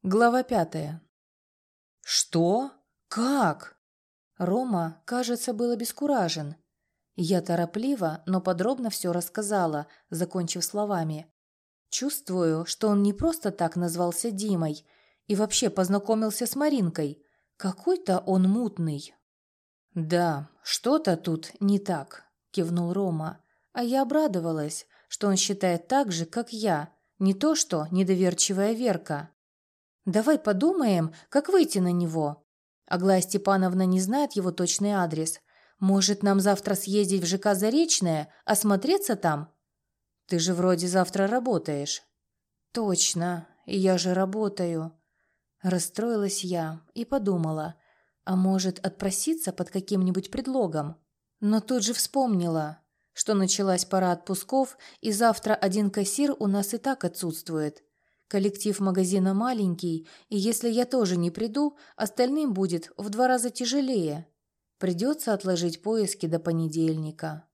Глава 5. «Что? Как?» Рома, кажется, был обескуражен. Я торопливо, но подробно все рассказала, закончив словами. Чувствую, что он не просто так назвался Димой и вообще познакомился с Маринкой. Какой-то он мутный. «Да, что-то тут не так», – кивнул Рома. А я обрадовалась, что он считает так же, как я, не то что недоверчивая Верка. «Давай подумаем, как выйти на него. Аглая Степановна не знает его точный адрес. Может, нам завтра съездить в ЖК «Заречное», осмотреться там?» «Ты же вроде завтра работаешь». «Точно, я же работаю». Расстроилась я и подумала, а может, отпроситься под каким-нибудь предлогом? Но тут же вспомнила, что началась пора отпусков, и завтра один кассир у нас и так отсутствует. Коллектив магазина маленький, и если я тоже не приду, остальным будет в 2 раза тяжелее. Придется отложить поиски до понедельника.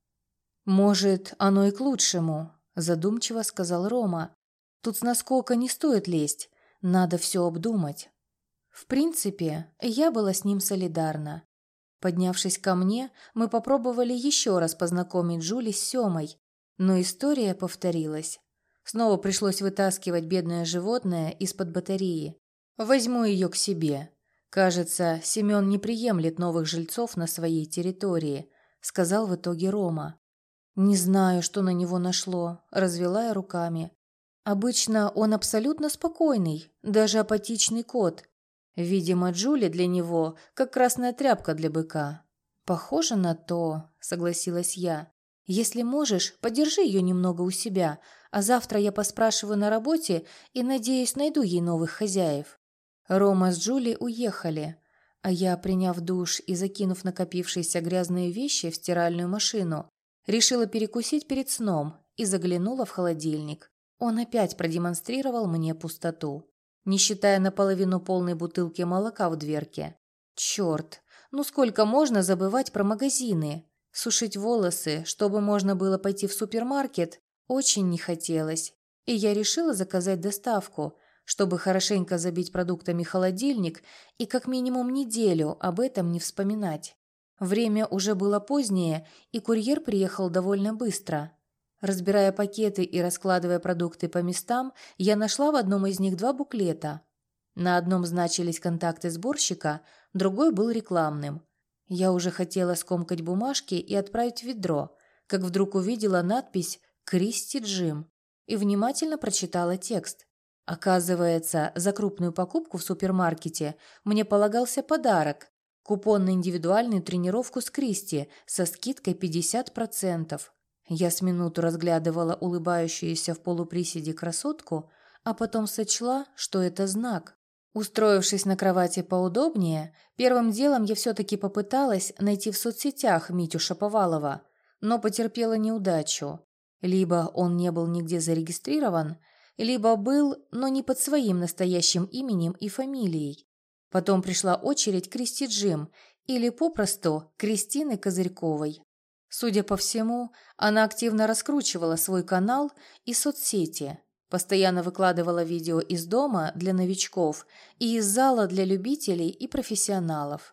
«Может, оно и к лучшему», – задумчиво сказал Рома. «Тут с наскока не стоит лезть, надо все обдумать». В принципе, я была с ним солидарна. Поднявшись ко мне, мы попробовали еще раз познакомить Джули с Семой, но история повторилась. Снова пришлось вытаскивать бедное животное из-под батареи. Возьму ее к себе. Кажется, Семен не приемлет новых жильцов на своей территории, сказал в итоге Рома. Не знаю, что на него нашло, развела я руками. Обычно он абсолютно спокойный, даже апатичный кот. Видимо, Джули для него как красная тряпка для быка. Похоже на то, согласилась я. Если можешь, подержи ее немного у себя, а завтра я поспрашиваю на работе и, надеюсь, найду ей новых хозяев. Рома с Джули уехали, а я, приняв душ и закинув накопившиеся грязные вещи в стиральную машину, решила перекусить перед сном и заглянула в холодильник. Он опять продемонстрировал мне пустоту, не считая наполовину полной бутылки молока в дверке. Черт, ну сколько можно забывать про магазины? Сушить волосы, чтобы можно было пойти в супермаркет, очень не хотелось, и я решила заказать доставку, чтобы хорошенько забить продуктами холодильник и как минимум неделю об этом не вспоминать. Время уже было позднее, и курьер приехал довольно быстро. Разбирая пакеты и раскладывая продукты по местам, я нашла в одном из них 2 буклета. На одном значились контакты сборщика, другой был рекламным. Я уже хотела скомкать бумажки и отправить в ведро, как вдруг увидела надпись «Кристи Джим» и внимательно прочитала текст. Оказывается, за крупную покупку в супермаркете мне полагался подарок – купон на индивидуальную тренировку с Кристи со скидкой 50%. Я с минуту разглядывала улыбающуюся в полуприседе красотку, а потом сочла, что это знак. Устроившись на кровати поудобнее, первым делом я все-таки попыталась найти в соцсетях Митю Шаповалова, но потерпела неудачу. Либо он не был нигде зарегистрирован, либо был, но не под своим настоящим именем и фамилией. Потом пришла очередь Кристи Джим, или попросту Кристины Козырьковой. Судя по всему, она активно раскручивала свой канал и соцсети. Постоянно выкладывала видео из дома для новичков и из зала для любителей и профессионалов.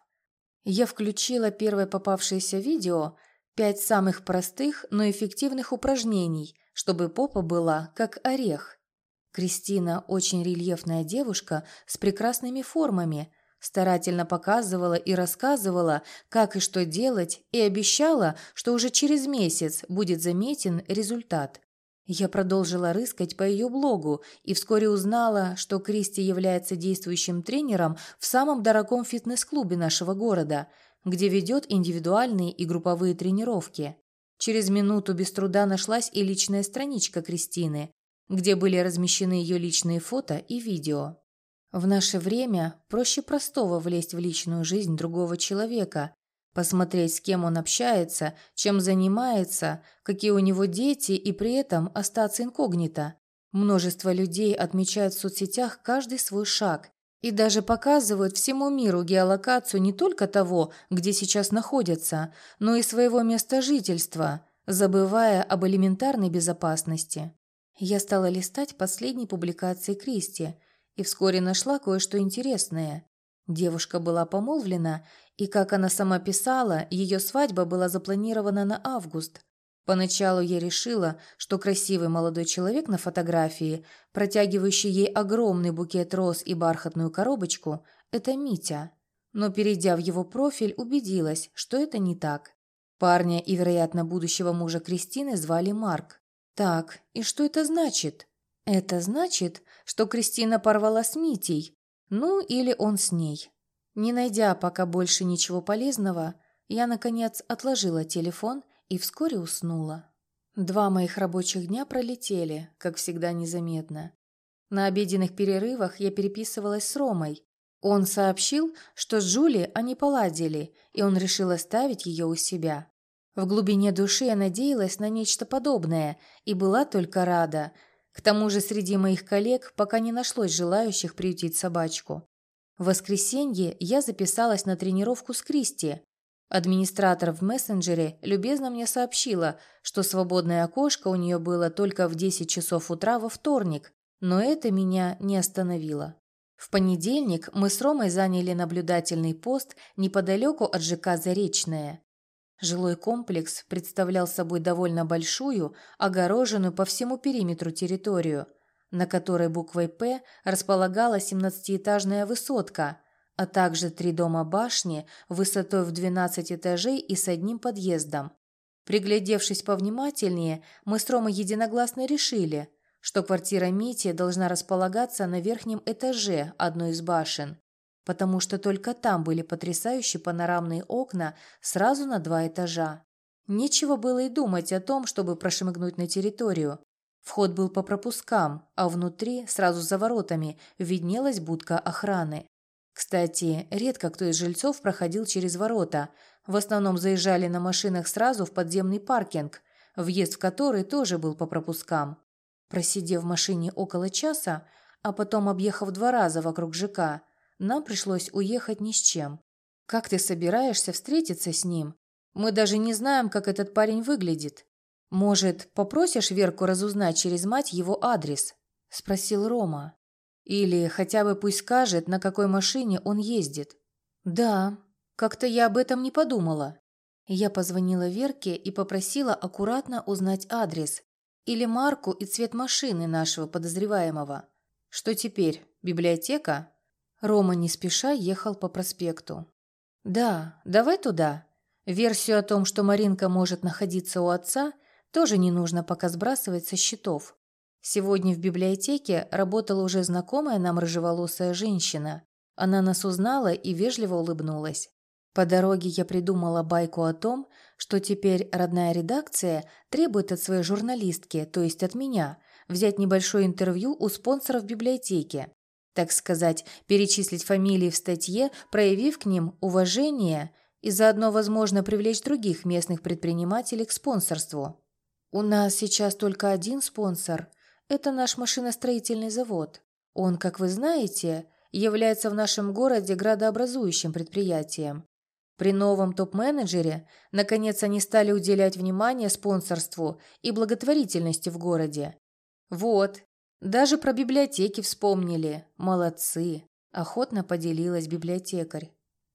Я включила первое попавшееся видео «5 самых простых, но эффективных упражнений, чтобы попа была как орех». Кристина, очень рельефная девушка с прекрасными формами, старательно показывала и рассказывала, как и что делать, и обещала, что уже через месяц будет заметен результат. Я продолжила рыскать по ее блогу и вскоре узнала, что Кристи является действующим тренером в самом дорогом фитнес-клубе нашего города, где ведет индивидуальные и групповые тренировки. Через минуту без труда нашлась и личная страничка Кристины, где были размещены ее личные фото и видео. В наше время проще простого влезть в личную жизнь другого человека, посмотреть, с кем он общается, чем занимается, какие у него дети, и при этом остаться инкогнито. Множество людей отмечают в соцсетях каждый свой шаг и даже показывают всему миру геолокацию не только того, где сейчас находятся, но и своего места жительства, забывая об элементарной безопасности. Я стала листать последние публикации Кристи и вскоре нашла кое-что интересное. Девушка была помолвлена, и, как она сама писала, ее свадьба была запланирована на август. Поначалу я решила, что красивый молодой человек на фотографии, протягивающий ей огромный букет роз и бархатную коробочку, это Митя. Но, перейдя в его профиль, убедилась, что это не так. Парня и, вероятно, будущего мужа Кристины звали Марк. Так, и что это значит? Это значит, что Кристина порвала с Митей. Ну, или он с ней. Не найдя пока больше ничего полезного, я, наконец, отложила телефон и вскоре уснула. 2 моих рабочих дня пролетели, как всегда, незаметно. На обеденных перерывах я переписывалась с Ромой. Он сообщил, что с Джули они поладили, и он решил оставить ее у себя. В глубине души я надеялась на нечто подобное и была только рада. К тому же среди моих коллег пока не нашлось желающих приютить собачку. В воскресенье я записалась на тренировку с Кристи. Администратор в мессенджере любезно мне сообщила, что свободное окошко у нее было только в 10 часов утра во вторник, но это меня не остановило. В понедельник мы с Ромой заняли наблюдательный пост неподалеку от ЖК «Заречное». Жилой комплекс представлял собой довольно большую, огороженную по всему периметру территорию, на которой буквой «П» располагалась 17-этажная высотка, а также 3 дома-башни высотой в 12 этажей и с одним подъездом. Приглядевшись повнимательнее, мы с Ромой единогласно решили, что квартира Мити должна располагаться на верхнем этаже одной из башен, потому что только там были потрясающие панорамные окна сразу на 2 этажа. Нечего было и думать о том, чтобы прошмыгнуть на территорию. Вход был по пропускам, а внутри, сразу за воротами, виднелась будка охраны. Кстати, редко кто из жильцов проходил через ворота. В основном заезжали на машинах сразу в подземный паркинг, въезд в который тоже был по пропускам. Просидев в машине около часа, а потом объехав 2 раза вокруг ЖК, нам пришлось уехать ни с чем. «Как ты собираешься встретиться с ним? Мы даже не знаем, как этот парень выглядит. Может, попросишь Верку разузнать через мать его адрес?» – спросил Рома. «Или хотя бы пусть скажет, на какой машине он ездит». «Да, как-то я об этом не подумала». Я позвонила Верке и попросила аккуратно узнать адрес или марку и цвет машины нашего подозреваемого. Что теперь, библиотека? Рома не спеша ехал по проспекту. Да, давай туда. Версию о том, что Маринка может находиться у отца, тоже не нужно пока сбрасывать со счетов. Сегодня в библиотеке работала уже знакомая нам рыжеволосая женщина. Она нас узнала и вежливо улыбнулась. По дороге я придумала байку о том, что теперь родная редакция требует от своей журналистки, то есть от меня, взять небольшое интервью у спонсоров библиотеки. Так сказать, перечислить фамилии в статье, проявив к ним уважение и заодно, возможно, привлечь других местных предпринимателей к спонсорству. У нас сейчас только один спонсор – это наш машиностроительный завод. Он, как вы знаете, является в нашем городе градообразующим предприятием. При новом топ-менеджере, наконец, они стали уделять внимание спонсорству и благотворительности в городе. Вот, даже про библиотеки вспомнили. Молодцы, охотно поделилась библиотекарь.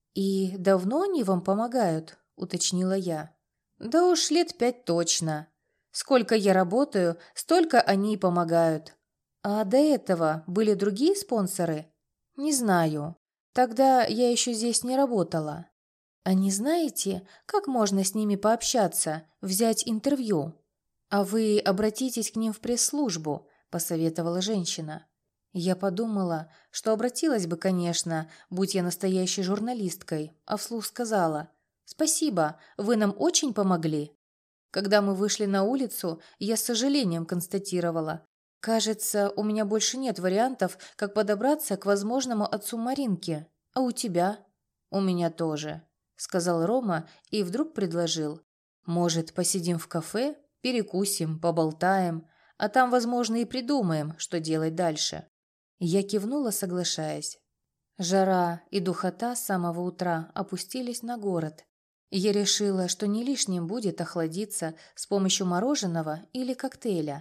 И давно они вам помогают, уточнила я. Да уж 5 лет точно. Сколько я работаю, столько они и помогают. А до этого были другие спонсоры? Не знаю. Тогда я еще здесь не работала. А не знаете, как можно с ними пообщаться, взять интервью? А вы обратитесь к ним в пресс-службу, посоветовала женщина. Я подумала, что обратилась бы, конечно, будь я настоящей журналисткой, а вслух сказала: «Спасибо, вы нам очень помогли». Когда мы вышли на улицу, я с сожалением констатировала: кажется, у меня больше нет вариантов, как подобраться к возможному отцу Маринки. А у тебя? У меня тоже, сказал Рома и вдруг предложил: может, посидим в кафе, перекусим, поболтаем, а там, возможно, и придумаем, что делать дальше. Я кивнула, соглашаясь. Жара и духота с самого утра опустились на город. Я решила, что не лишним будет охладиться с помощью мороженого или коктейля.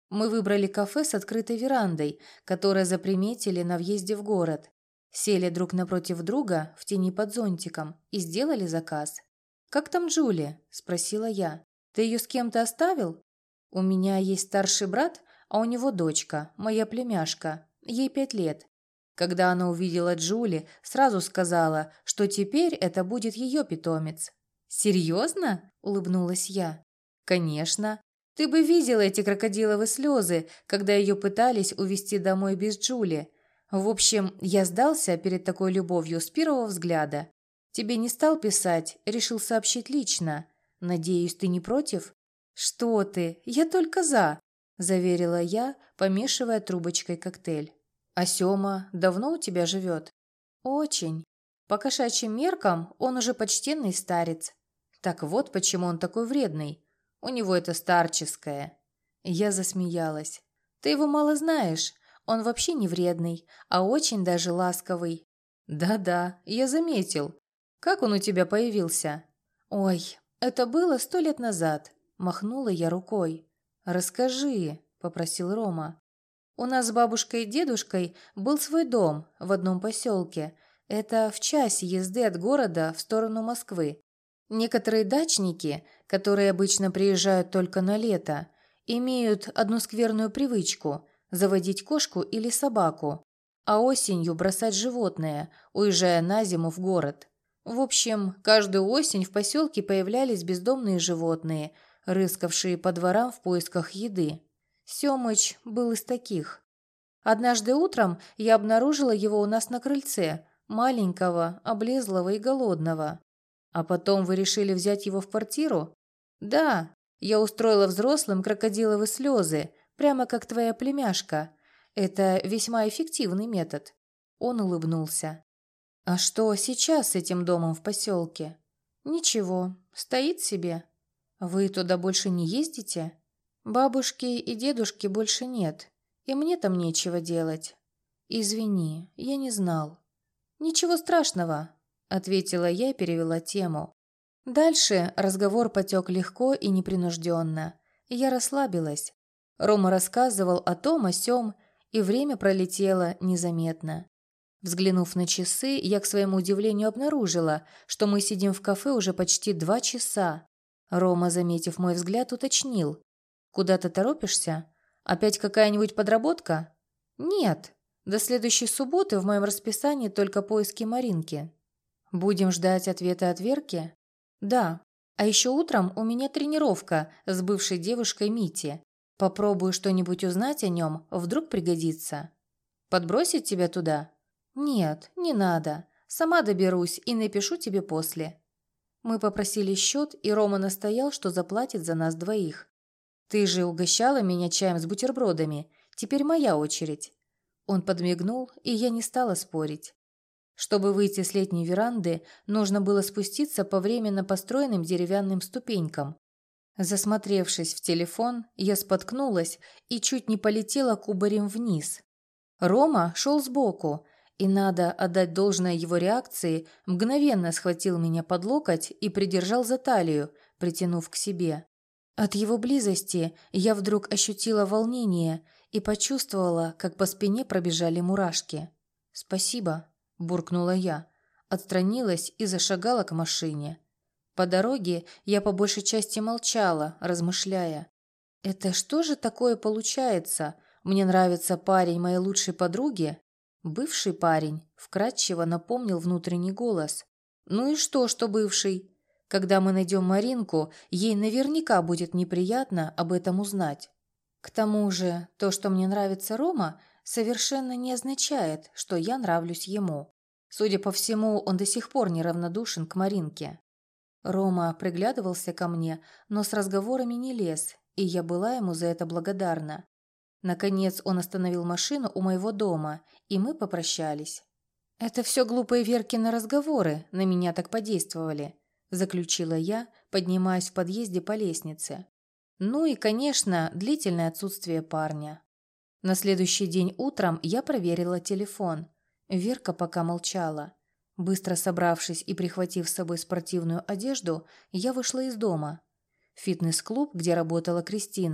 Мы выбрали кафе с открытой верандой, которое заприметили на въезде в город. Сели друг напротив друга в тени под зонтиком и сделали заказ. «Как там Джули?» – спросила я. «Ты ее с кем-то оставил?» «У меня есть старший брат, а у него дочка, моя племяшка. Ей 5 лет. Когда она увидела Джули, сразу сказала, что теперь это будет ее питомец». «Серьезно?» – улыбнулась я. «Конечно. Ты бы видела эти крокодиловые слезы, когда ее пытались увезти домой без Джули. В общем, я сдался перед такой любовью с первого взгляда. Тебе не стал писать, решил сообщить лично. Надеюсь, ты не против?» «Что ты? Я только за», – заверила я, помешивая трубочкой коктейль. «А Сёма давно у тебя живет?» «Очень. По кошачьим меркам он уже почтенный старец. Так вот почему он такой вредный. У него это старческое». Я засмеялась. «Ты его мало знаешь. Он вообще не вредный, а очень даже ласковый». «Да-да, я заметил. Как он у тебя появился?» «Ой, это было 100 лет назад», – махнула я рукой. «Расскажи», – попросил Рома. «У нас с бабушкой и дедушкой был свой дом в одном поселке. Это в часе езды от города в сторону Москвы. Некоторые дачники, которые обычно приезжают только на лето, имеют одну скверную привычку – заводить кошку или собаку, а осенью бросать животное, уезжая на зиму в город. В общем, каждую осень в поселке появлялись бездомные животные, рыскавшие по дворам в поисках еды. Семыч был из таких. Однажды утром я обнаружила его у нас на крыльце, маленького, облезлого и голодного. «А потом вы решили взять его в квартиру?» «Да, я устроила взрослым крокодиловые слезы, прямо как твоя племяшка. Это весьма эффективный метод». Он улыбнулся. «А что сейчас с этим домом в поселке?» «Ничего, стоит себе». «Вы туда больше не ездите?» «Бабушки и дедушки больше нет, и мне там нечего делать». «Извини, я не знал». «Ничего страшного», – ответила я и перевела тему. Дальше разговор потек легко и непринужденно. Я расслабилась. Рома рассказывал о том, о сём, и время пролетело незаметно. Взглянув на часы, я к своему удивлению обнаружила, что мы сидим в кафе уже почти 2 часа. Рома, заметив мой взгляд, уточнил. «Куда-то торопишься? Опять какая-нибудь подработка?» «Нет. До следующей субботы в моем расписании только поиски Маринки». «Будем ждать ответа от Верки?» «Да. А еще утром у меня тренировка с бывшей девушкой Мити. Попробую что-нибудь узнать о нем, вдруг пригодится». «Подбросить тебя туда?» «Нет, не надо. Сама доберусь и напишу тебе после». Мы попросили счет, и Рома настоял, что заплатит за нас двоих. «Ты же угощала меня чаем с бутербродами. Теперь моя очередь». Он подмигнул, и я не стала спорить. Чтобы выйти с летней веранды, нужно было спуститься по временно построенным деревянным ступенькам. Засмотревшись в телефон, я споткнулась и чуть не полетела кубарем вниз. Рома шел сбоку, и, надо отдать должное его реакции, мгновенно схватил меня под локоть и придержал за талию, притянув к себе. От его близости я вдруг ощутила волнение и почувствовала, как по спине пробежали мурашки. «Спасибо», – буркнула я, отстранилась и зашагала к машине. По дороге я по большей части молчала, размышляя. «Это что же такое получается? Мне нравится парень моей лучшей подруги?» «Бывший парень», – вкратчиво напомнил внутренний голос. «Ну и что бывший? Когда мы найдем Маринку, ей наверняка будет неприятно об этом узнать. К тому же, то, что мне нравится Рома, совершенно не означает, что я нравлюсь ему. Судя по всему, он до сих пор неравнодушен к Маринке». Рома приглядывался ко мне, но с разговорами не лез, и я была ему за это благодарна. Наконец он остановил машину у моего дома, и мы попрощались. «Это все глупые Веркины разговоры на меня так подействовали», заключила я, поднимаясь в подъезде по лестнице. Ну и, конечно, длительное отсутствие парня. На следующий день утром я проверила телефон. Верка пока молчала. Быстро собравшись и прихватив с собой спортивную одежду, я вышла из дома. Фитнес-клуб, где работала Кристина,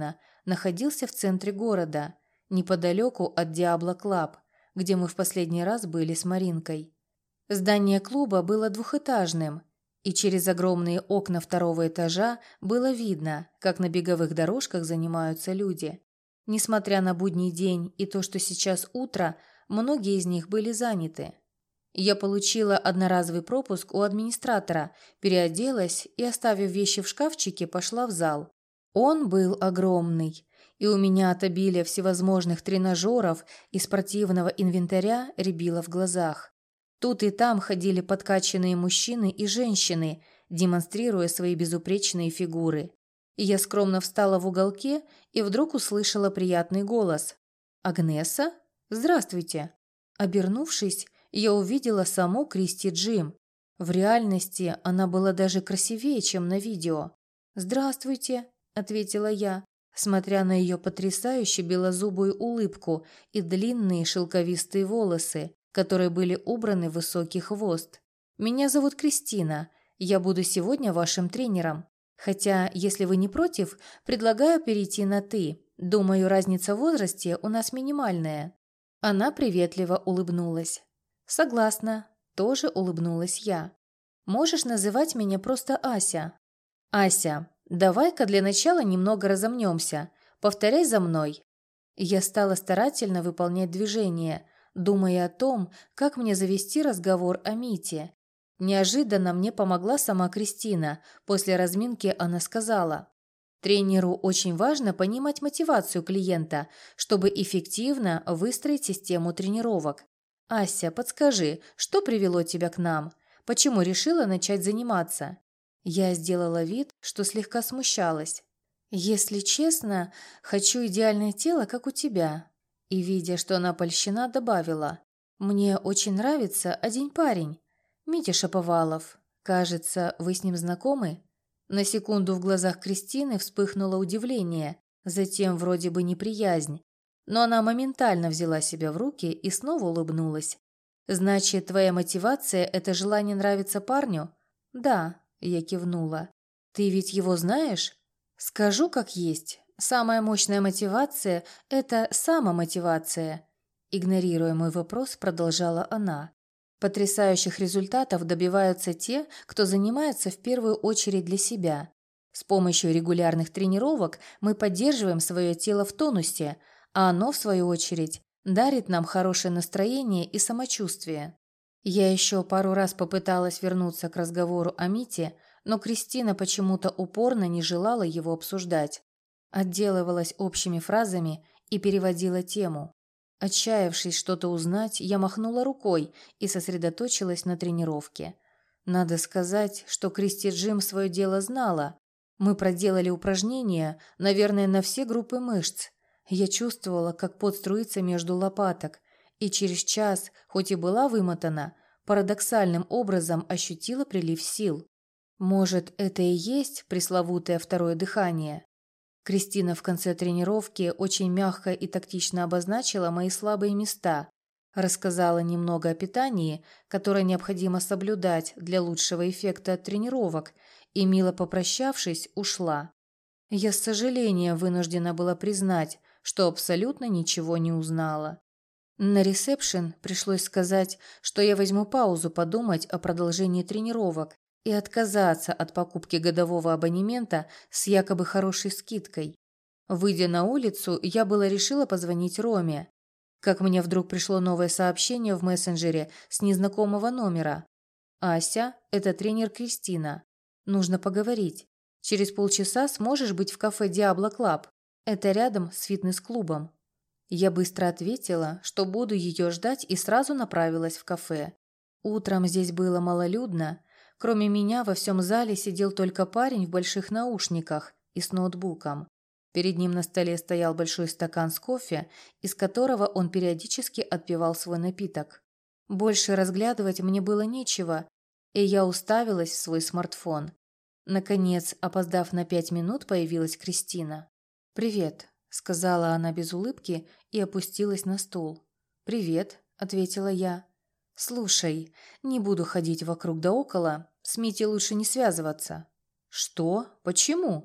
находился в центре города, неподалеку от Диабло Клаб, где мы в последний раз были с Маринкой. Здание клуба было двухэтажным, и через огромные окна второго этажа было видно, как на беговых дорожках занимаются люди. Несмотря на будний день и то, что сейчас утро, многие из них были заняты. Я получила одноразовый пропуск у администратора, переоделась и, оставив вещи в шкафчике, пошла в зал. Он был огромный, и у меня от обилия всевозможных тренажеров и спортивного инвентаря рябило в глазах. Тут и там ходили подкачанные мужчины и женщины, демонстрируя свои безупречные фигуры. И я скромно встала в уголке и вдруг услышала приятный голос. «Агнеса? Здравствуйте!» Обернувшись, я увидела саму Кристи Джим. В реальности она была даже красивее, чем на видео. «Здравствуйте!» – ответила я, смотря на ее потрясающе белозубую улыбку и длинные шелковистые волосы, которые были убраны в высокий хвост. «Меня зовут Кристина. Я буду сегодня вашим тренером. Хотя, если вы не против, предлагаю перейти на «ты». Думаю, разница в возрасте у нас минимальная». Она приветливо улыбнулась. «Согласна», – тоже улыбнулась я. «Можешь называть меня просто Ася». «Ася, давай-ка для начала немного разомнемся. Повторяй за мной». Я стала старательно выполнять движения, думая о том, как мне завести разговор о Мите. Неожиданно мне помогла сама Кристина. После разминки она сказала: «Тренеру очень важно понимать мотивацию клиента, чтобы эффективно выстроить систему тренировок. Ася, подскажи, что привело тебя к нам? Почему решила начать заниматься?» Я сделала вид, что слегка смущалась. «Если честно, хочу идеальное тело, как у тебя». И, видя, что она польщена, добавила: «Мне очень нравится один парень, Митя Шаповалов. Кажется, вы с ним знакомы?» На секунду в глазах Кристины вспыхнуло удивление, затем вроде бы неприязнь. Но она моментально взяла себя в руки и снова улыбнулась. «Значит, твоя мотивация – это желание нравиться парню?» «Да», – я кивнула. «Ты ведь его знаешь?» «Скажу как есть. Самая мощная мотивация – это самомотивация». Игнорируя мой вопрос, продолжала она. «Потрясающих результатов добиваются те, кто занимается в первую очередь для себя. С помощью регулярных тренировок мы поддерживаем свое тело в тонусе, а оно, в свою очередь, дарит нам хорошее настроение и самочувствие». Я еще пару раз попыталась вернуться к разговору о Мите, но Кристина почему-то упорно не желала его обсуждать. Отделывалась общими фразами и переводила тему. Отчаявшись что-то узнать, я махнула рукой и сосредоточилась на тренировке. Надо сказать, что Кристи Джим свое дело знала. Мы проделали упражнения, наверное, на все группы мышц. Я чувствовала, как пот струится между лопаток, и через час, хоть и была вымотана, парадоксальным образом ощутила прилив сил. Может, это и есть пресловутое второе дыхание? Кристина в конце тренировки очень мягко и тактично обозначила мои слабые места, рассказала немного о питании, которое необходимо соблюдать для лучшего эффекта от тренировок, и, мило попрощавшись, ушла. Я с сожалением вынуждена была признать, что абсолютно ничего не узнала. На ресепшн пришлось сказать, что я возьму паузу подумать о продолжении тренировок и отказаться от покупки годового абонемента с якобы хорошей скидкой. Выйдя на улицу, я было решила позвонить Роме. Как мне вдруг пришло новое сообщение в мессенджере с незнакомого номера. «Ася, это тренер Кристина. Нужно поговорить. Через полчаса сможешь быть в кафе Диабло Клаб. Это рядом с фитнес-клубом». Я быстро ответила, что буду ее ждать, и сразу направилась в кафе. Утром здесь было малолюдно. Кроме меня во всем зале сидел только парень в больших наушниках и с ноутбуком. Перед ним на столе стоял большой стакан с кофе, из которого он периодически отпивал свой напиток. Больше разглядывать мне было нечего, и я уставилась в свой смартфон. Наконец, опоздав на 5 минут, появилась Кристина. «Привет», — сказала она без улыбки и опустилась на стул. «Привет», — ответила я. «Слушай, не буду ходить вокруг да около, с Митей лучше не связываться». «Что? Почему?»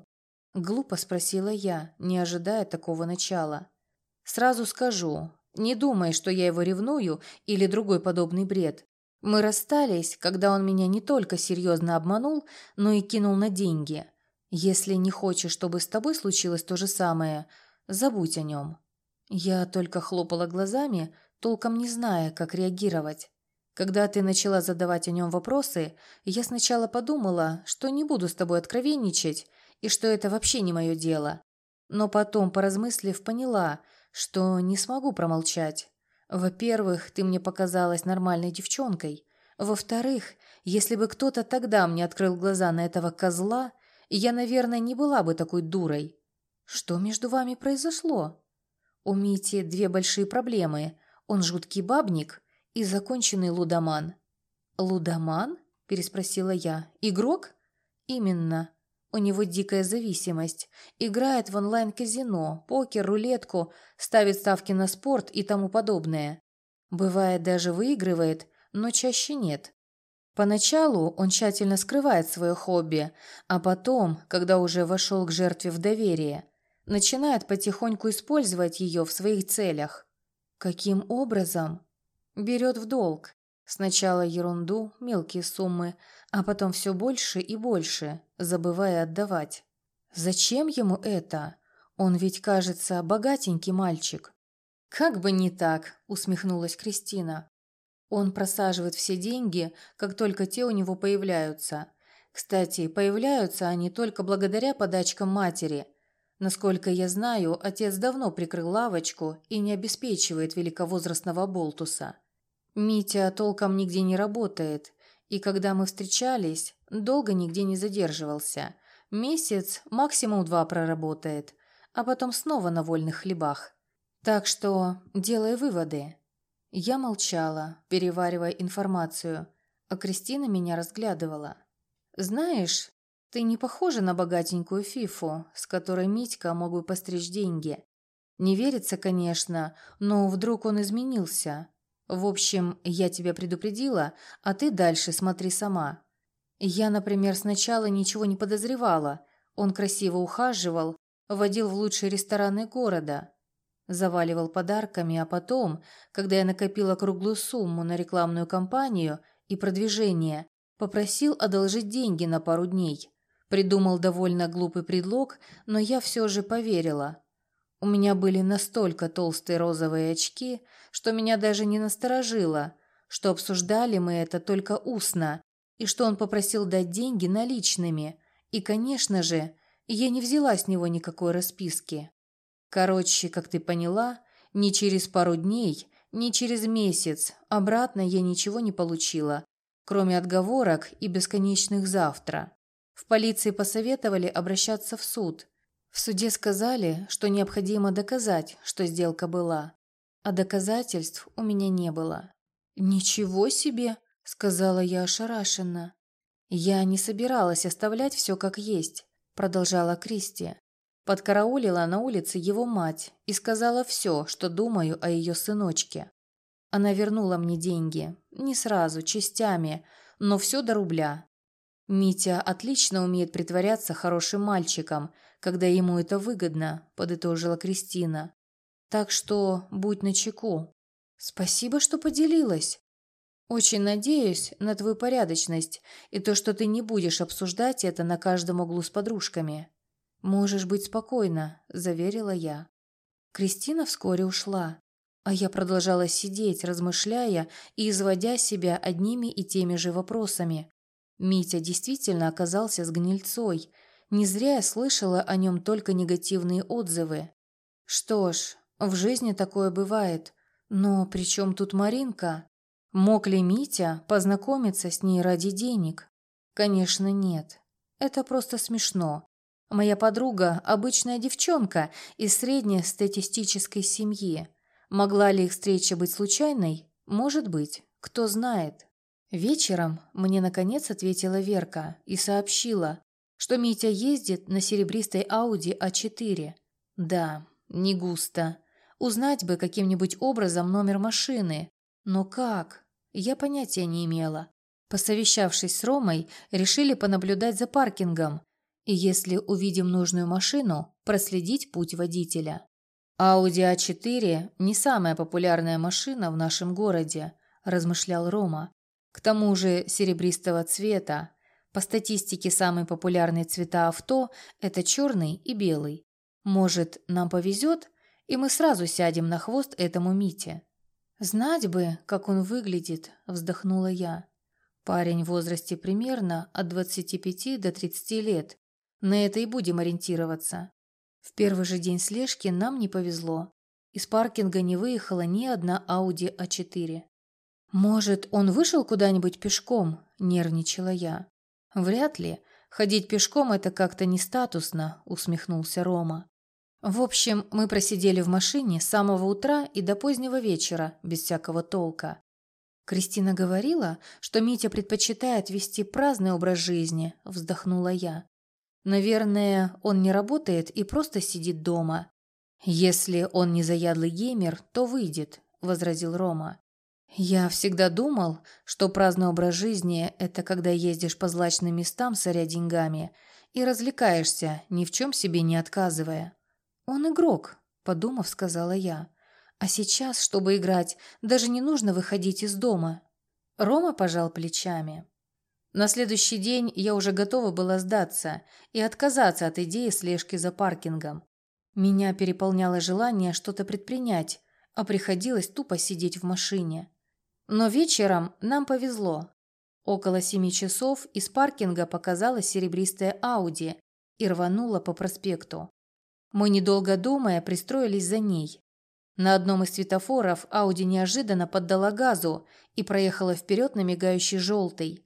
Глупо спросила я, не ожидая такого начала. Сразу скажу, не думай, что я его ревную или другой подобный бред. Мы расстались, когда он меня не только серьезно обманул, но и кинул на деньги. Если не хочешь, чтобы с тобой случилось то же самое, забудь о нем. Я только хлопала глазами, толком не зная, как реагировать. Когда ты начала задавать о нем вопросы, я сначала подумала, что не буду с тобой откровенничать и что это вообще не мое дело. Но потом, поразмыслив, поняла, что не смогу промолчать. Во-первых, ты мне показалась нормальной девчонкой. Во-вторых, если бы кто-то тогда мне открыл глаза на этого козла, я, наверное, не была бы такой дурой. Что между вами произошло? У Мити две большие проблемы. Он жуткий бабник и законченный лудоман. «Лудоман?» – переспросила я. «Игрок?» «Именно. У него дикая зависимость. Играет в онлайн-казино, покер, рулетку, ставит ставки на спорт и тому подобное. Бывает, даже выигрывает, но чаще нет. Поначалу он тщательно скрывает свое хобби, а потом, когда уже вошел к жертве в доверие, начинает потихоньку использовать ее в своих целях. Каким образом? Берет в долг. Сначала ерунду, мелкие суммы, а потом все больше и больше, забывая отдавать. Зачем ему это? Он ведь, кажется, богатенький мальчик. Как бы не так, усмехнулась Кристина. Он просаживает все деньги, как только те у него появляются. Кстати, появляются они только благодаря подачкам матери. Насколько я знаю, отец давно прикрыл лавочку и не обеспечивает великовозрастного болтуса. Митя толком нигде не работает, и когда мы встречались, долго нигде не задерживался. Месяц, максимум 2 проработает, а потом снова на вольных хлебах. Так что делай выводы. Я молчала, переваривая информацию, а Кристина меня разглядывала. «Знаешь, ты не похожа на богатенькую фифу, с которой Митька мог бы постричь деньги. Не верится, конечно, но вдруг он изменился. В общем, я тебя предупредила, а ты дальше смотри сама. Я, например, сначала ничего не подозревала. Он красиво ухаживал, водил в лучшие рестораны города, заваливал подарками, а потом, когда я накопила круглую сумму на рекламную кампанию и продвижение, попросил одолжить деньги на пару дней. Придумал довольно глупый предлог, но я все же поверила. У меня были настолько толстые розовые очки, что меня даже не насторожило, что обсуждали мы это только устно, и что он попросил дать деньги наличными. И, конечно же, я не взяла с него никакой расписки. Короче, как ты поняла, ни через пару дней, ни через месяц обратно я ничего не получила, кроме отговорок и бесконечных завтра. В полиции посоветовали обращаться в суд. В суде сказали, что необходимо доказать, что сделка была, а доказательств у меня не было. «Ничего себе!» – сказала я ошарашенно. «Я не собиралась оставлять все как есть», – продолжала Кристи. Подкараулила на улице его мать и сказала все, что думаю о ее сыночке. Она вернула мне деньги, не сразу, частями, но все до рубля. Митя отлично умеет притворяться хорошим мальчиком, когда ему это выгодно, подытожила Кристина. Так что будь начеку. Спасибо, что поделилась. Очень надеюсь на твою порядочность и то, что ты не будешь обсуждать это на каждом углу с подружками. Можешь быть спокойна, заверила я. Кристина вскоре ушла, а я продолжала сидеть, размышляя и изводя себя одними и теми же вопросами. Митя действительно оказался с гнильцой. Не зря я слышала о нем только негативные отзывы. Что ж, в жизни такое бывает. Но при чем тут Маринка? Мог ли Митя познакомиться с ней ради денег? Конечно, нет. Это просто смешно. Моя подруга – обычная девчонка из среднестатистической семьи. Могла ли их встреча быть случайной? Может быть, кто знает. Вечером мне наконец ответила Верка и сообщила, что Митя ездит на серебристой Audi A4. Да, не густо. Узнать бы каким-нибудь образом номер машины. Но как? Я понятия не имела. Посовещавшись с Ромой, решили понаблюдать за паркингом. И если увидим нужную машину, проследить путь водителя. Audi A4 не самая популярная машина в нашем городе, размышлял Рома. К тому же серебристого цвета. По статистике самые популярные цвета авто – это черный и белый. Может, нам повезет, и мы сразу сядем на хвост этому Мите. «Знать бы, как он выглядит», – вздохнула я. Парень в возрасте примерно от 25 до 30 лет. На это и будем ориентироваться. В первый же день слежки нам не повезло. Из паркинга не выехала ни одна Audi A4. «Может, он вышел куда-нибудь пешком?» – нервничала я. «Вряд ли. Ходить пешком – это как-то не статусно», – усмехнулся Рома. В общем, мы просидели в машине с самого утра и до позднего вечера, без всякого толка. Кристина говорила, что Митя предпочитает вести праздный образ жизни, вздохнула я. Наверное, он не работает и просто сидит дома. Если он не заядлый геймер, то выйдет, возразил Рома. Я всегда думал, что праздный образ жизни – это когда ездишь по злачным местам, соря деньгами, и развлекаешься, ни в чем себе не отказывая. «Он игрок», – подумав, сказала я. «А сейчас, чтобы играть, даже не нужно выходить из дома». Рома пожал плечами. На следующий день я уже готова была сдаться и отказаться от идеи слежки за паркингом. Меня переполняло желание что-то предпринять, а приходилось тупо сидеть в машине. Но вечером нам повезло. Около 7 часов из паркинга показалась серебристая Ауди и рванула по проспекту. Мы, недолго думая, пристроились за ней. На одном из светофоров Ауди неожиданно поддала газу и проехала вперед на мигающий желтый.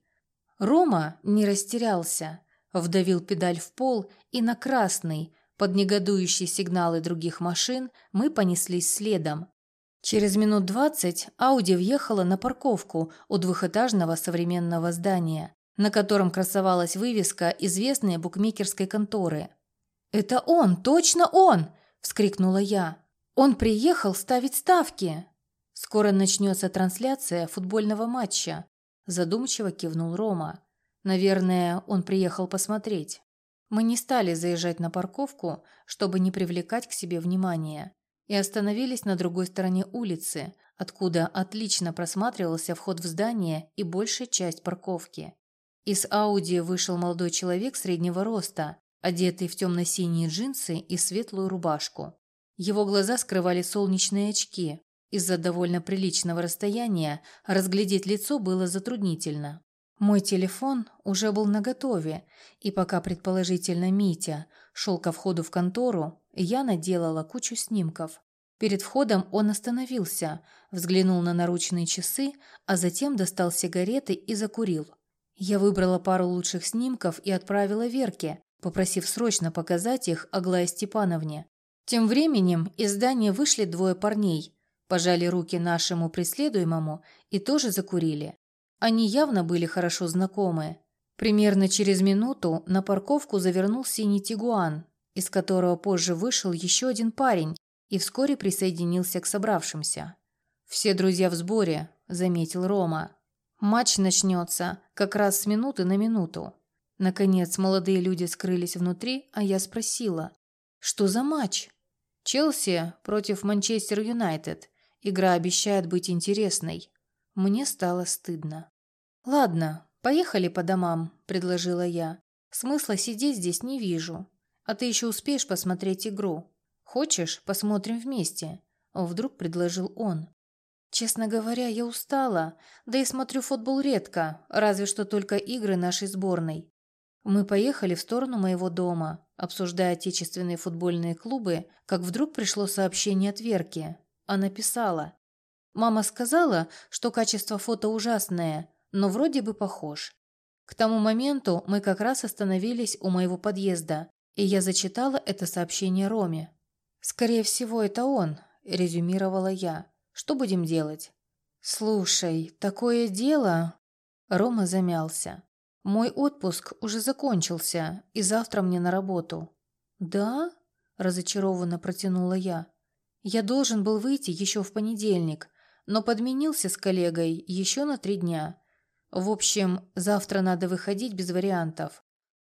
Рома не растерялся, вдавил педаль в пол, и на красный, под негодующие сигналы других машин, мы понеслись следом. Через минут 20 Ауди въехала на парковку у двухэтажного современного здания, на котором красовалась вывеска известной букмекерской конторы. «Это он, точно он!» – вскрикнула я. «Он приехал ставить ставки!» «Скоро начнется трансляция футбольного матча», – задумчиво кивнул Рома. «Наверное, он приехал посмотреть». Мы не стали заезжать на парковку, чтобы не привлекать к себе внимания, и остановились на другой стороне улицы, откуда отлично просматривался вход в здание и большая часть парковки. Из Ауди вышел молодой человек среднего роста, одетый в темно-синие джинсы и светлую рубашку. Его глаза скрывали солнечные очки. Из-за довольно приличного расстояния разглядеть лицо было затруднительно. Мой телефон уже был наготове, и пока предположительно Митя шел ко входу в контору, я наделала кучу снимков. Перед входом он остановился, взглянул на наручные часы, а затем достал сигареты и закурил. Я выбрала пару лучших снимков и отправила Верке, попросив срочно показать их Аглае Степановне. Тем временем из здания вышли двое парней, пожали руки нашему преследуемому и тоже закурили. Они явно были хорошо знакомы. Примерно через минуту на парковку завернул синий Тигуан, из которого позже вышел еще один парень и вскоре присоединился к собравшимся. «Все друзья в сборе», – заметил Рома. «Матч начнется как раз с минуты на минуту». Наконец молодые люди скрылись внутри, а я спросила: «Что за матч?» «Челси против Манчестер Юнайтед. Игра обещает быть интересной». Мне стало стыдно. «Ладно, поехали по домам», – предложила я. «Смысла сидеть здесь не вижу. А ты еще успеешь посмотреть игру. Хочешь, посмотрим вместе?» – вдруг предложил он. Честно говоря, я устала, да и смотрю футбол редко, разве что только игры нашей сборной. Мы поехали в сторону моего дома, обсуждая отечественные футбольные клубы, как вдруг пришло сообщение от Верки. Она писала: «Мама сказала, что качество фото ужасное, но вроде бы похож». К тому моменту мы как раз остановились у моего подъезда, и я зачитала это сообщение Роме. «Скорее всего, это он», – резюмировала я. «Что будем делать?» «Слушай, такое дело...» Рома замялся. «Мой отпуск уже закончился, и завтра мне на работу». «Да?» – разочарованно протянула я. «Я должен был выйти еще в понедельник, но подменился с коллегой еще на 3 дня. В общем, завтра надо выходить без вариантов.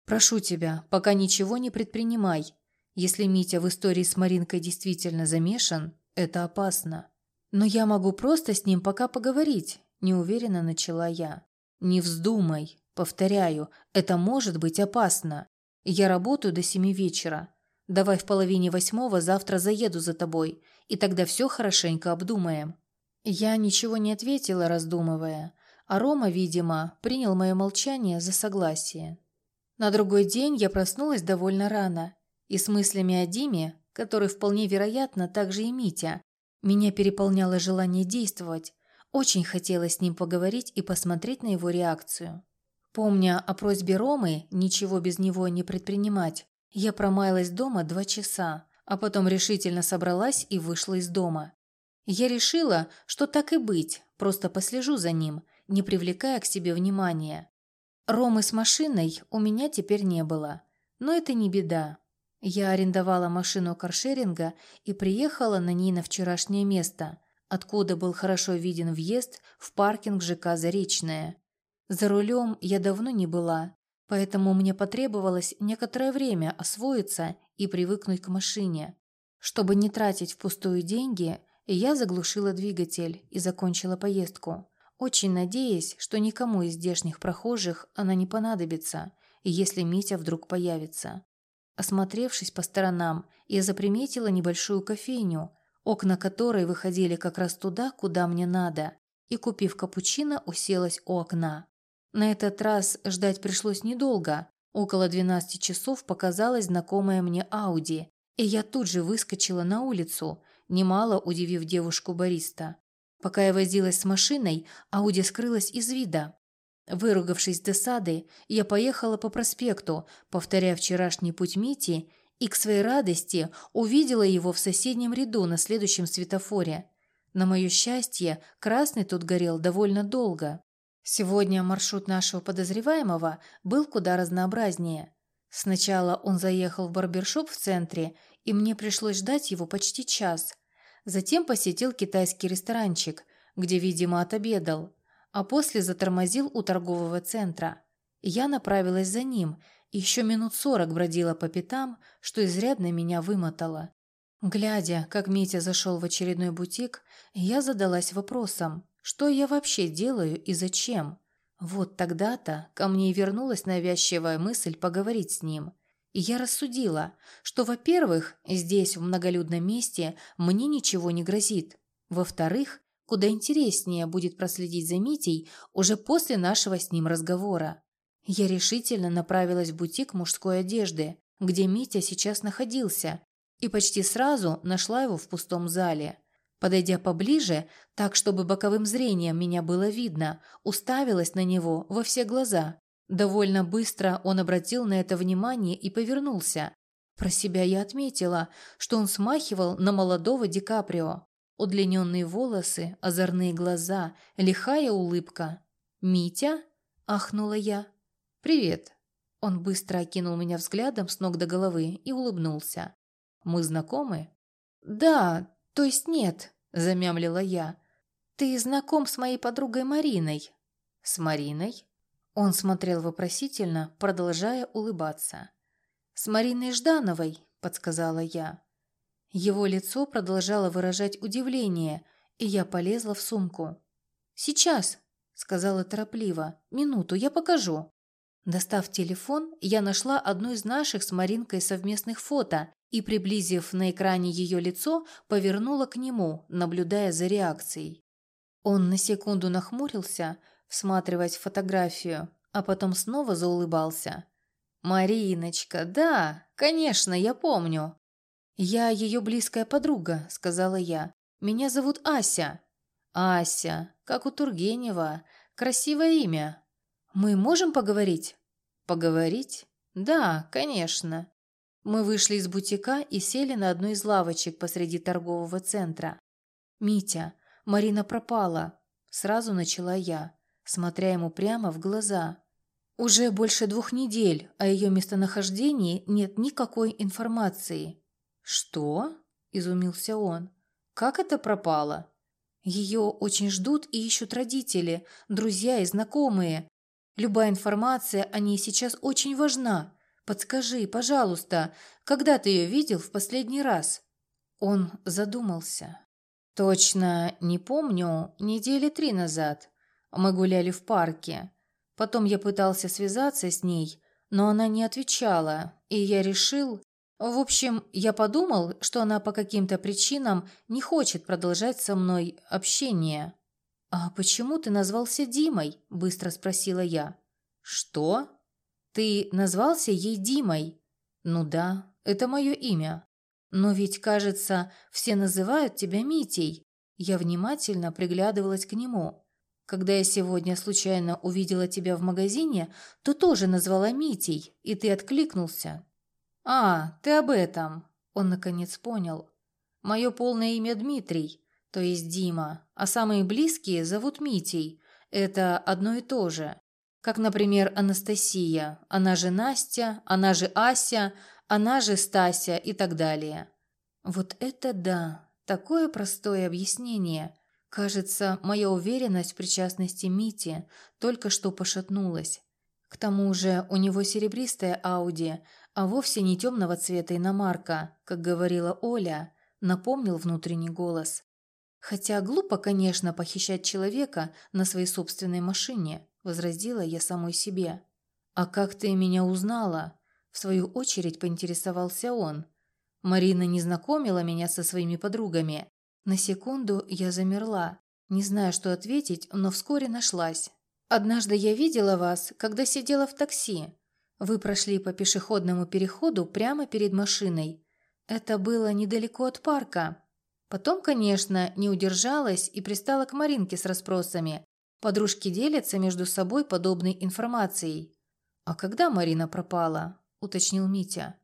Прошу тебя, пока ничего не предпринимай. Если Митя в истории с Маринкой действительно замешан, это опасно. Но я могу просто с ним пока поговорить, неуверенно начала я. Не вздумай, повторяю, это может быть опасно. Я работаю до 7 вечера. Давай в половине 8 завтра заеду за тобой, и тогда все хорошенько обдумаем. Я ничего не ответила, раздумывая, а Рома, видимо, принял мое молчание за согласие. На другой день я проснулась довольно рано, и с мыслями о Диме, который вполне вероятно также и Митя, меня переполняло желание действовать. Очень хотелось с ним поговорить и посмотреть на его реакцию. Помня о просьбе Ромы ничего без него не предпринимать, я промаялась дома 2 часа, а потом решительно собралась и вышла из дома. Я решила, что так и быть, просто послежу за ним, не привлекая к себе внимания. Ромы с машиной у меня теперь не было, но это не беда. Я арендовала машину каршеринга и приехала на ней на вчерашнее место, откуда был хорошо виден въезд в паркинг ЖК «Заречное». За рулем я давно не была, поэтому мне потребовалось некоторое время освоиться и привыкнуть к машине. Чтобы не тратить впустую деньги, я заглушила двигатель и закончила поездку, очень надеясь, что никому из здешних прохожих она не понадобится, если Митя вдруг появится. Осмотревшись по сторонам, я заприметила небольшую кофейню, окна которой выходили как раз туда, куда мне надо, и, купив капучино, уселась у окна. На этот раз ждать пришлось недолго. Около 12 часов показалась знакомая мне Ауди, и я тут же выскочила на улицу, немало удивив девушку-бариста. Пока я возилась с машиной, Ауди скрылась из вида. Выругавшись с досады, я поехала по проспекту, повторяя вчерашний путь Мити, и к своей радости увидела его в соседнем ряду на следующем светофоре. На мое счастье, красный тут горел довольно долго. Сегодня маршрут нашего подозреваемого был куда разнообразнее. Сначала он заехал в барбершоп в центре, и мне пришлось ждать его почти час. Затем посетил китайский ресторанчик, где, видимо, отобедал, а после затормозил у торгового центра. Я направилась за ним и еще минут 40 бродила по пятам, что изрядно меня вымотало. Глядя, как Митя зашел в очередной бутик, я задалась вопросом, что я вообще делаю и зачем. Вот тогда-то ко мне и вернулась навязчивая мысль поговорить с ним. И я рассудила, что, во-первых, здесь, в многолюдном месте, мне ничего не грозит. Во-вторых, куда интереснее будет проследить за Митей уже после нашего с ним разговора. Я решительно направилась в бутик мужской одежды, где Митя сейчас находился, и почти сразу нашла его в пустом зале. Подойдя поближе, так чтобы боковым зрением меня было видно, уставилась на него во все глаза. Довольно быстро он обратил на это внимание и повернулся. Про себя я отметила, что он смахивал на молодого Ди Каприо. Удлиненные волосы, озорные глаза, лихая улыбка. «Митя?» – ахнула я. «Привет». Он быстро окинул меня взглядом с ног до головы и улыбнулся. «Мы знакомы?» «Да, то есть нет», – замямлила я. «Ты знаком с моей подругой Мариной?» «С Мариной?» Он смотрел вопросительно, продолжая улыбаться. «С Мариной Ждановой», – подсказала я. Его лицо продолжало выражать удивление, и я полезла в сумку. «Сейчас», – сказала торопливо, – «минуту, я покажу». Достав телефон, я нашла одно из наших с Маринкой совместных фото и, приблизив на экране ее лицо, повернула к нему, наблюдая за реакцией. Он на секунду нахмурился, всматриваясь в фотографию, а потом снова заулыбался. «Мариночка, да, конечно, я помню». «Я ее близкая подруга», — сказала я. «Меня зовут Ася». «Ася, как у Тургенева. Красивое имя. Мы можем поговорить?» «Поговорить? Да, конечно». Мы вышли из бутика и сели на одну из лавочек посреди торгового центра. «Митя, Марина пропала», — сразу начала я, смотря ему прямо в глаза. «Уже больше 2 недель о ее местонахождении нет никакой информации». «Что?» – изумился он. «Как это пропало?» «Ее очень ждут и ищут родители, друзья и знакомые. Любая информация о ней сейчас очень важна. Подскажи, пожалуйста, когда ты ее видел в последний раз?» Он задумался. «Точно не помню, недели 3 назад. Мы гуляли в парке. Потом я пытался связаться с ней, но она не отвечала, и я решил... В общем, я подумал, что она по каким-то причинам не хочет продолжать со мной общение». «А почему ты назвался Димой?» – быстро спросила я. «Что? Ты назвался ей Димой?» «Ну да, это мое имя. Но ведь, кажется, все называют тебя Митей». Я внимательно приглядывалась к нему. «Когда я сегодня случайно увидела тебя в магазине, то тоже назвала Митей, и ты откликнулся». «А, ты об этом!» Он наконец понял. «Мое полное имя Дмитрий, то есть Дима, а самые близкие зовут Митей. Это одно и то же. Как, например, Анастасия, она же Настя, она же Ася, она же Стася и так далее». Вот это да! Такое простое объяснение. Кажется, моя уверенность в причастности Мити только что пошатнулась. К тому же у него серебристая Ауди, а вовсе не темного цвета иномарка, как говорила Оля, напомнил внутренний голос. «Хотя глупо, конечно, похищать человека на своей собственной машине», – возразила я самой себе. «А как ты меня узнала?» – в свою очередь поинтересовался он. «Марина не знакомила меня со своими подругами». На секунду я замерла, не зная, что ответить, но вскоре нашлась. «Однажды я видела вас, когда сидела в такси. Вы прошли по пешеходному переходу прямо перед машиной. Это было недалеко от парка». Потом, конечно, не удержалась и пристала к Маринке с расспросами. Подружки делятся между собой подобной информацией. «А когда Марина пропала?» – уточнил Митя.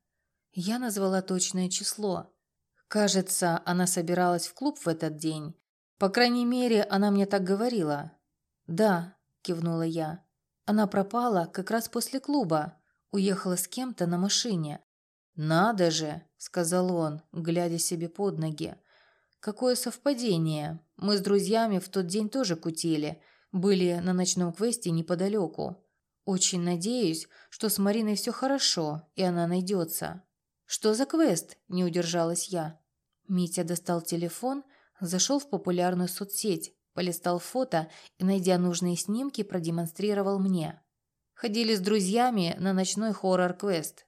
Я назвала точное число. Кажется, она собиралась в клуб в этот день. По крайней мере, она мне так говорила. «Да», – кивнула я. «Она пропала как раз после клуба. Уехала с кем-то на машине». «Надо же», – сказал он, глядя себе под ноги. «Какое совпадение. Мы с друзьями в тот день тоже кутили. Были на ночном квесте неподалеку. Очень надеюсь, что с Мариной все хорошо, и она найдется». «Что за квест?» – не удержалась я. Митя достал телефон, зашел в популярную соцсеть, полистал фото и, найдя нужные снимки, продемонстрировал мне. Ходили с друзьями на ночной хоррор-квест.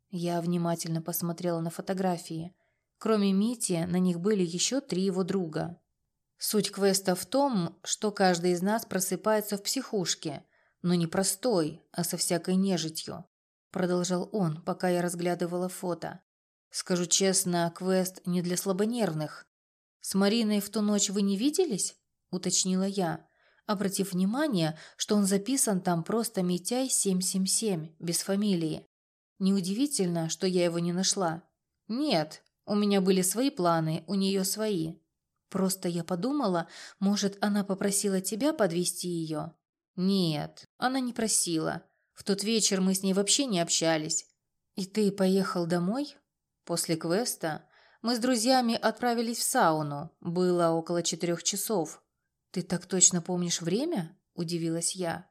Я внимательно посмотрела на фотографии. Кроме Мити, на них были еще 3 его друга. Суть квеста в том, что каждый из нас просыпается в психушке, но не простой, а со всякой нежитью. Продолжал он, пока я разглядывала фото. «Скажу честно, квест не для слабонервных». «С Мариной в ту ночь вы не виделись?» – уточнила я, обратив внимание, что он записан там просто Митяй 777, без фамилии. Неудивительно, что я его не нашла. «Нет, у меня были свои планы, у нее свои. Просто я подумала, может, она попросила тебя подвезти ее?» «Нет, она не просила. В тот вечер мы с ней вообще не общались». «И ты поехал домой?» «После квеста мы с друзьями отправились в сауну. Было около 4 часов». «Ты так точно помнишь время?» – удивилась я.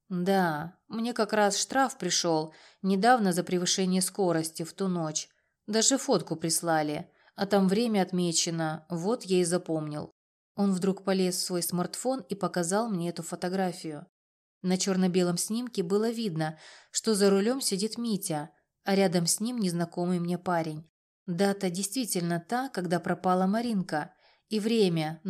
«Да, мне как раз штраф пришел недавно за превышение скорости в ту ночь. Даже фотку прислали, а там время отмечено, вот я и запомнил». Он вдруг полез в свой смартфон и показал мне эту фотографию. На черно-белом снимке было видно, что за рулем сидит Митя, а рядом с ним незнакомый мне парень. Дата действительно та, когда пропала Маринка, и время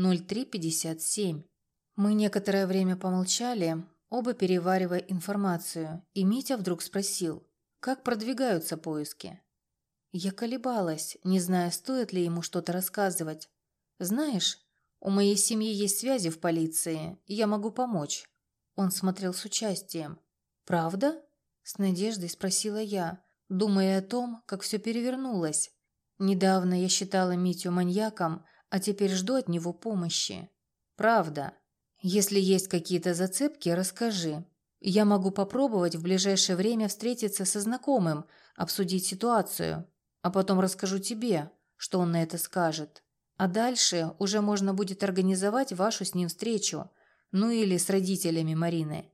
03:57. Мы некоторое время помолчали, оба переваривая информацию, и Митя вдруг спросил, как продвигаются поиски. Я колебалась, не зная, стоит ли ему что-то рассказывать. «Знаешь, у моей семьи есть связи в полиции, и я могу помочь». Он смотрел с участием. «Правда?» – с надеждой спросила я, думая о том, как все перевернулось. Недавно я считала Митю маньяком, а теперь жду от него помощи. «Правда. Если есть какие-то зацепки, расскажи. Я могу попробовать в ближайшее время встретиться со знакомым, обсудить ситуацию, а потом расскажу тебе, что он на это скажет. А дальше уже можно будет организовать вашу с ним встречу, ну или с родителями Марины».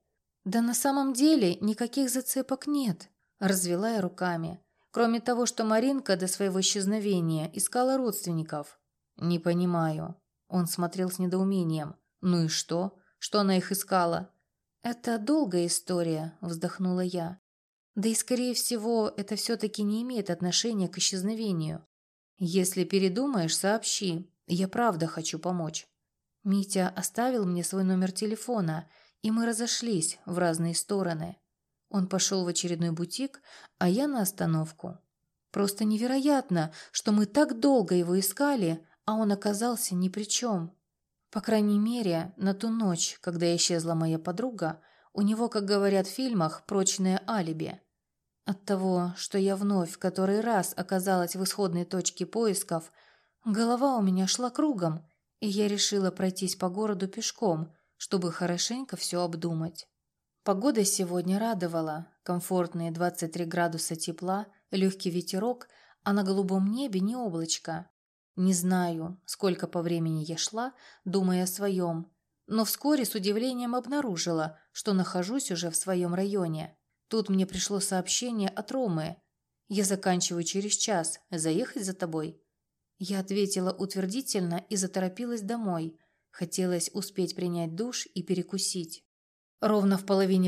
«Да на самом деле никаких зацепок нет», – развела я руками. «Кроме того, что Маринка до своего исчезновения искала родственников». «Не понимаю». Он смотрел с недоумением. «Ну и что? Что она их искала?» «Это долгая история», – вздохнула я. «Да и, скорее всего, это все-таки не имеет отношения к исчезновению. Если передумаешь, сообщи. Я правда хочу помочь». Митя оставил мне свой номер телефона, и мы разошлись в разные стороны. Он пошел в очередной бутик, а я на остановку. Просто невероятно, что мы так долго его искали, а он оказался ни при чем. По крайней мере, на ту ночь, когда исчезла моя подруга, у него, как говорят в фильмах, прочное алиби. От того, что я вновь в который раз оказалась в исходной точке поисков, голова у меня шла кругом, и я решила пройтись по городу пешком, чтобы хорошенько все обдумать. Погода сегодня радовала. Комфортные 23 градуса тепла, легкий ветерок, а на голубом небе не облачко. Не знаю, сколько по времени я шла, думая о своем, но вскоре с удивлением обнаружила, что нахожусь уже в своем районе. Тут мне пришло сообщение от Ромы. «Я заканчиваю через час. Заехать за тобой?» Я ответила утвердительно и заторопилась домой. Хотелось успеть принять душ и перекусить. Ровно в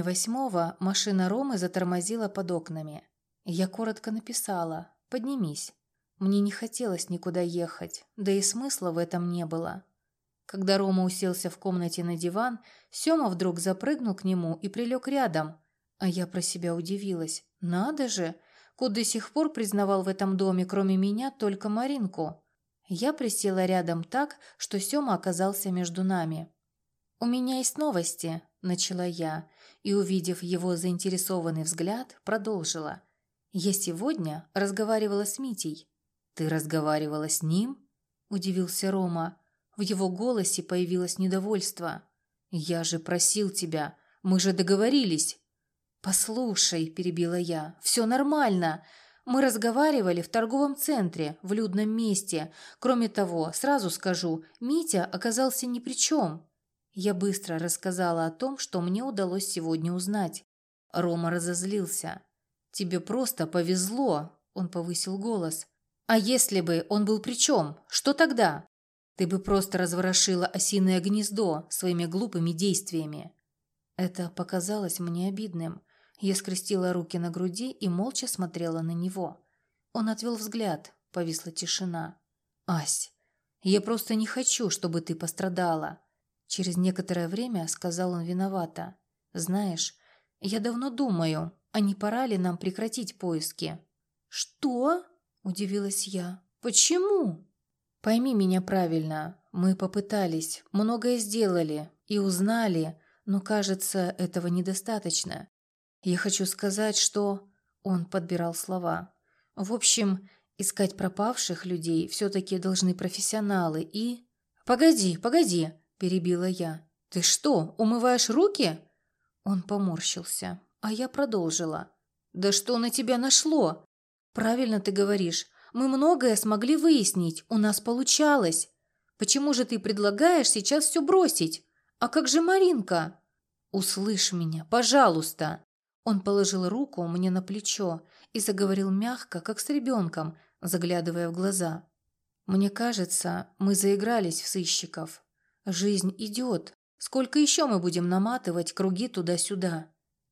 7:30 машина Ромы затормозила под окнами. Я коротко написала: «Поднимись». Мне не хотелось никуда ехать, да и смысла в этом не было. Когда Рома уселся в комнате на диван, Сёма вдруг запрыгнул к нему и прилег рядом. А я про себя удивилась. Надо же! Кот до сих пор признавал в этом доме, кроме меня, только Маринку. Я присела рядом так, что Сёма оказался между нами. «У меня есть новости», – начала я, и, увидев его заинтересованный взгляд, продолжила. «Я сегодня разговаривала с Митей». «Ты разговаривала с ним?» – удивился Рома. В его голосе появилось недовольство. «Я же просил тебя, мы же договорились». «Послушай», – перебила я, – «все нормально. Мы разговаривали в торговом центре, в людном месте. Кроме того, сразу скажу, Митя оказался ни при чем». Я быстро рассказала о том, что мне удалось сегодня узнать. Рома разозлился. «Тебе просто повезло», – он повысил голос. «А если бы он был при чем? Что тогда? Ты бы просто разворошила осиное гнездо своими глупыми действиями». Это показалось мне обидным. Я скрестила руки на груди и молча смотрела на него. Он отвел взгляд, повисла тишина. «Ась, я просто не хочу, чтобы ты пострадала». Через некоторое время сказал он виновато. «Знаешь, я давно думаю, а не пора ли нам прекратить поиски?» «Что?» – удивилась я. «Почему?» «Пойми меня правильно. Мы попытались, многое сделали и узнали, но, кажется, этого недостаточно. Я хочу сказать, что...» Он подбирал слова. «В общем, искать пропавших людей все-таки должны профессионалы и...» «Погоди, погоди!» – перебила я. «Ты что, умываешь руки?» Он поморщился, а я продолжила. «Да что на тебя нашло? Правильно ты говоришь. Мы многое смогли выяснить, у нас получалось. Почему же ты предлагаешь сейчас все бросить? А как же Маринка?» «Услышь меня, пожалуйста!» Он положил руку мне на плечо и заговорил мягко, как с ребенком, заглядывая в глаза. «Мне кажется, мы заигрались в сыщиков. Жизнь идет. Сколько еще мы будем наматывать круги туда-сюда?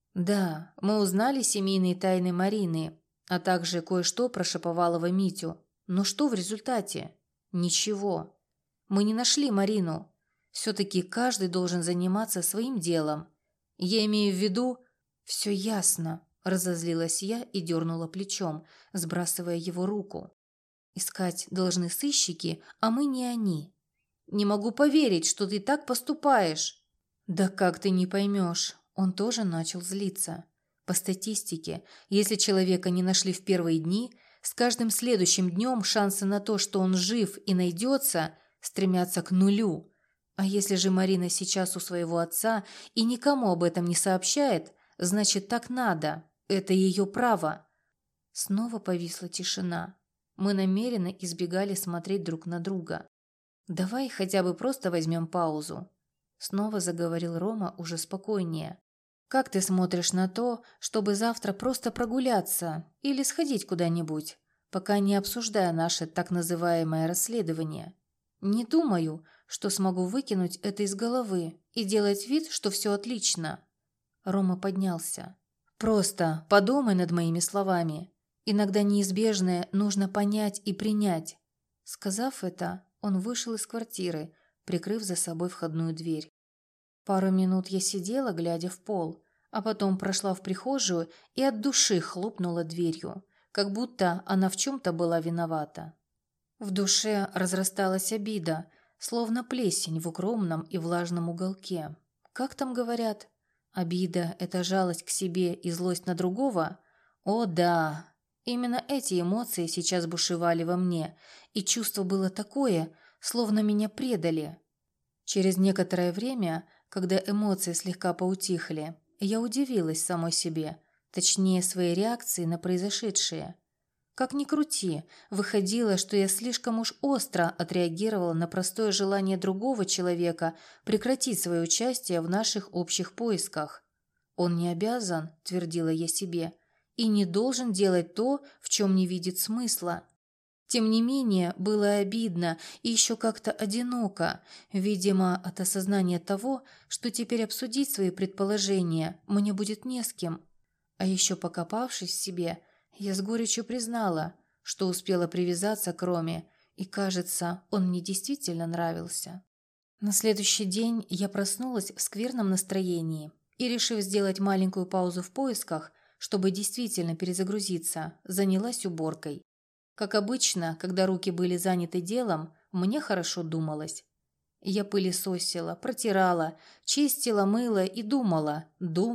Да, мы узнали семейные тайны Марины, а также кое-что про Шаповалова Митю. Но что в результате? Ничего. Мы не нашли Марину. Все-таки каждый должен заниматься своим делом. Я имею в виду... Все ясно, разозлилась я и дернула плечом, сбрасывая его руку. Искать должны сыщики, а мы не они. Не могу поверить, что ты так поступаешь. Да как ты не поймешь? Он тоже начал злиться. По статистике, если человека не нашли в первые дни, с каждым следующим днем шансы на то, что он жив и найдется, стремятся к нулю. А если же Марина сейчас у своего отца и никому об этом не сообщает, значит, так надо. Это ее право. Снова повисла тишина. Мы намеренно избегали смотреть друг на друга. «Давай хотя бы просто возьмем паузу», — снова заговорил Рома уже спокойнее. Как ты смотришь на то, чтобы завтра просто прогуляться или сходить куда-нибудь, пока не обсуждая наше так называемое расследование? Не думаю, что смогу выкинуть это из головы и делать вид, что все отлично. Рома поднялся. Просто подумай над моими словами. Иногда неизбежное нужно понять и принять. Сказав это, он вышел из квартиры, прикрыв за собой входную дверь. Пару минут я сидела, глядя в пол, а потом прошла в прихожую и от души хлопнула дверью, как будто она в чем-то была виновата. В душе разрасталась обида, словно плесень в укромном и влажном уголке. Как там говорят? Обида – это жалость к себе и злость на другого? О да, именно эти эмоции сейчас бушевали во мне, и чувство было такое, словно меня предали. Через некоторое время, когда эмоции слегка поутихли, я удивилась самой себе, точнее своей реакции на произошедшее. Как ни крути, выходило, что я слишком уж остро отреагировала на простое желание другого человека прекратить свое участие в наших общих поисках. «Он не обязан», – твердила я себе, – «и не должен делать то, в чем не видит смысла». Тем не менее, было обидно и еще как-то одиноко, видимо, от осознания того, что теперь обсудить свои предположения мне будет не с кем. А еще покопавшись в себе, я с горечью признала, что успела привязаться к Роме, и, кажется, он мне действительно нравился. На следующий день я проснулась в скверном настроении и, решив сделать маленькую паузу в поисках, чтобы действительно перезагрузиться, занялась уборкой. Как обычно, когда руки были заняты делом, мне хорошо думалось. Я пылесосила, протирала, чистила, мыла и думала,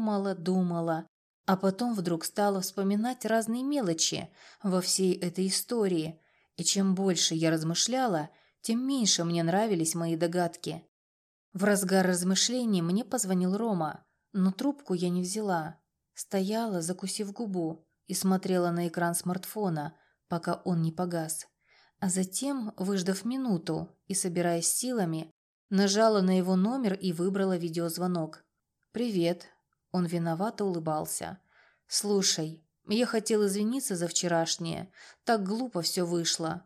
думала. А потом вдруг стала вспоминать разные мелочи во всей этой истории, и чем больше я размышляла, тем меньше мне нравились мои догадки. В разгар размышлений мне позвонил Рома, но трубку я не взяла. Стояла, закусив губу, и смотрела на экран смартфона, пока он не погас. А затем, выждав минуту и собираясь силами, нажала на его номер и выбрала видеозвонок. «Привет». Он виновато улыбался. «Слушай, я хотел извиниться за вчерашнее. Так глупо все вышло».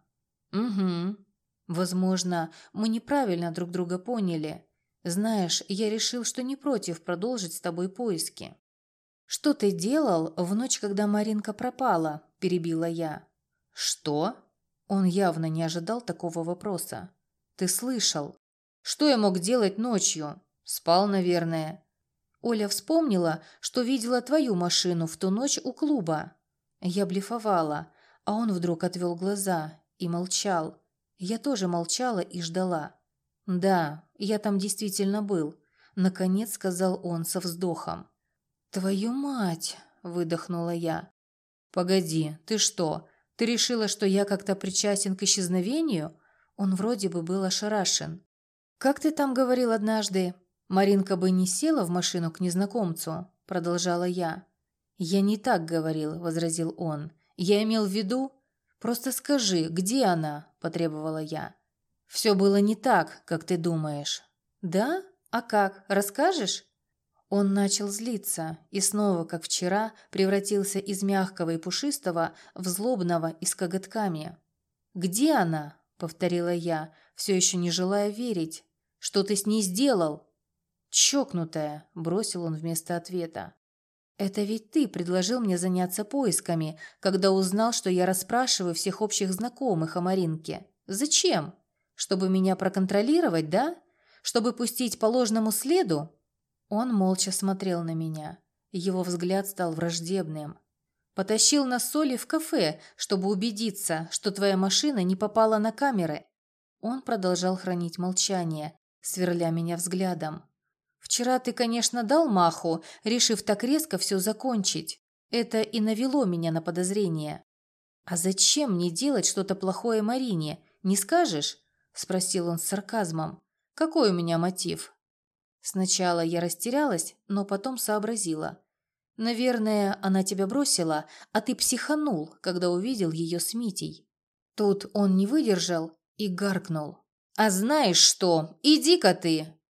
«Угу. Возможно, мы неправильно друг друга поняли. Знаешь, я решил, что не против продолжить с тобой поиски». «Что ты делал в ночь, когда Маринка пропала?» – перебила я. «Что?» Он явно не ожидал такого вопроса. «Ты слышал? Что я мог делать ночью? Спал, наверное». «Оля вспомнила, что видела твою машину в ту ночь у клуба». Я блефовала, а он вдруг отвел глаза и молчал. Я тоже молчала и ждала. «Да, я там действительно был», — наконец сказал он со вздохом. «Твою мать!» — выдохнула я. «Погоди, ты что, ты решила, что я как-то причастен к исчезновению?» Он вроде бы был ошарашен. «Как ты там говорил однажды? Маринка бы не села в машину к незнакомцу», — продолжала я. «Я не так говорил», — возразил он. «Я имел в виду...» «Просто скажи, где она?» – потребовала я. «Все было не так, как ты думаешь». «Да? А как? Расскажешь?» Он начал злиться и снова, как вчера, превратился из мягкого и пушистого в злобного и с коготками. «Где она?» – повторила я, все еще не желая верить. «Что ты с ней сделал?» «Чокнутая», – бросил он вместо ответа. «Это ведь ты предложил мне заняться поисками, когда узнал, что я расспрашиваю всех общих знакомых о Маринке. Зачем? Чтобы меня проконтролировать, да? Чтобы пустить по ложному следу?» Он молча смотрел на меня. Его взгляд стал враждебным. «Потащил нас с Олей в кафе, чтобы убедиться, что твоя машина не попала на камеры». Он продолжал хранить молчание, сверля меня взглядом. «Вчера ты, конечно, дал маху, решив так резко все закончить. Это и навело меня на подозрение». «А зачем мне делать что-то плохое Марине, не скажешь?» – спросил он с сарказмом. «Какой у меня мотив?» Сначала я растерялась, но потом сообразила. «Наверное, она тебя бросила, а ты психанул, когда увидел ее с Митей». Тут он не выдержал и гаркнул. «А знаешь что? Иди-ка ты!»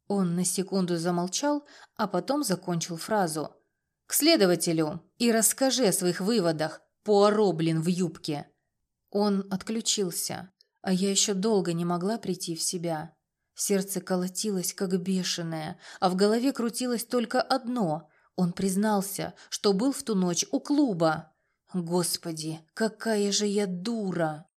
Он на секунду замолчал, а потом закончил фразу. «К следователю и расскажи о своих выводах, Пуаро, блин, в юбке!» Он отключился, а я еще долго не могла прийти в себя. Сердце колотилось, как бешеное, а в голове крутилось только одно. Он признался, что был в ту ночь у клуба. Господи, какая же я дура!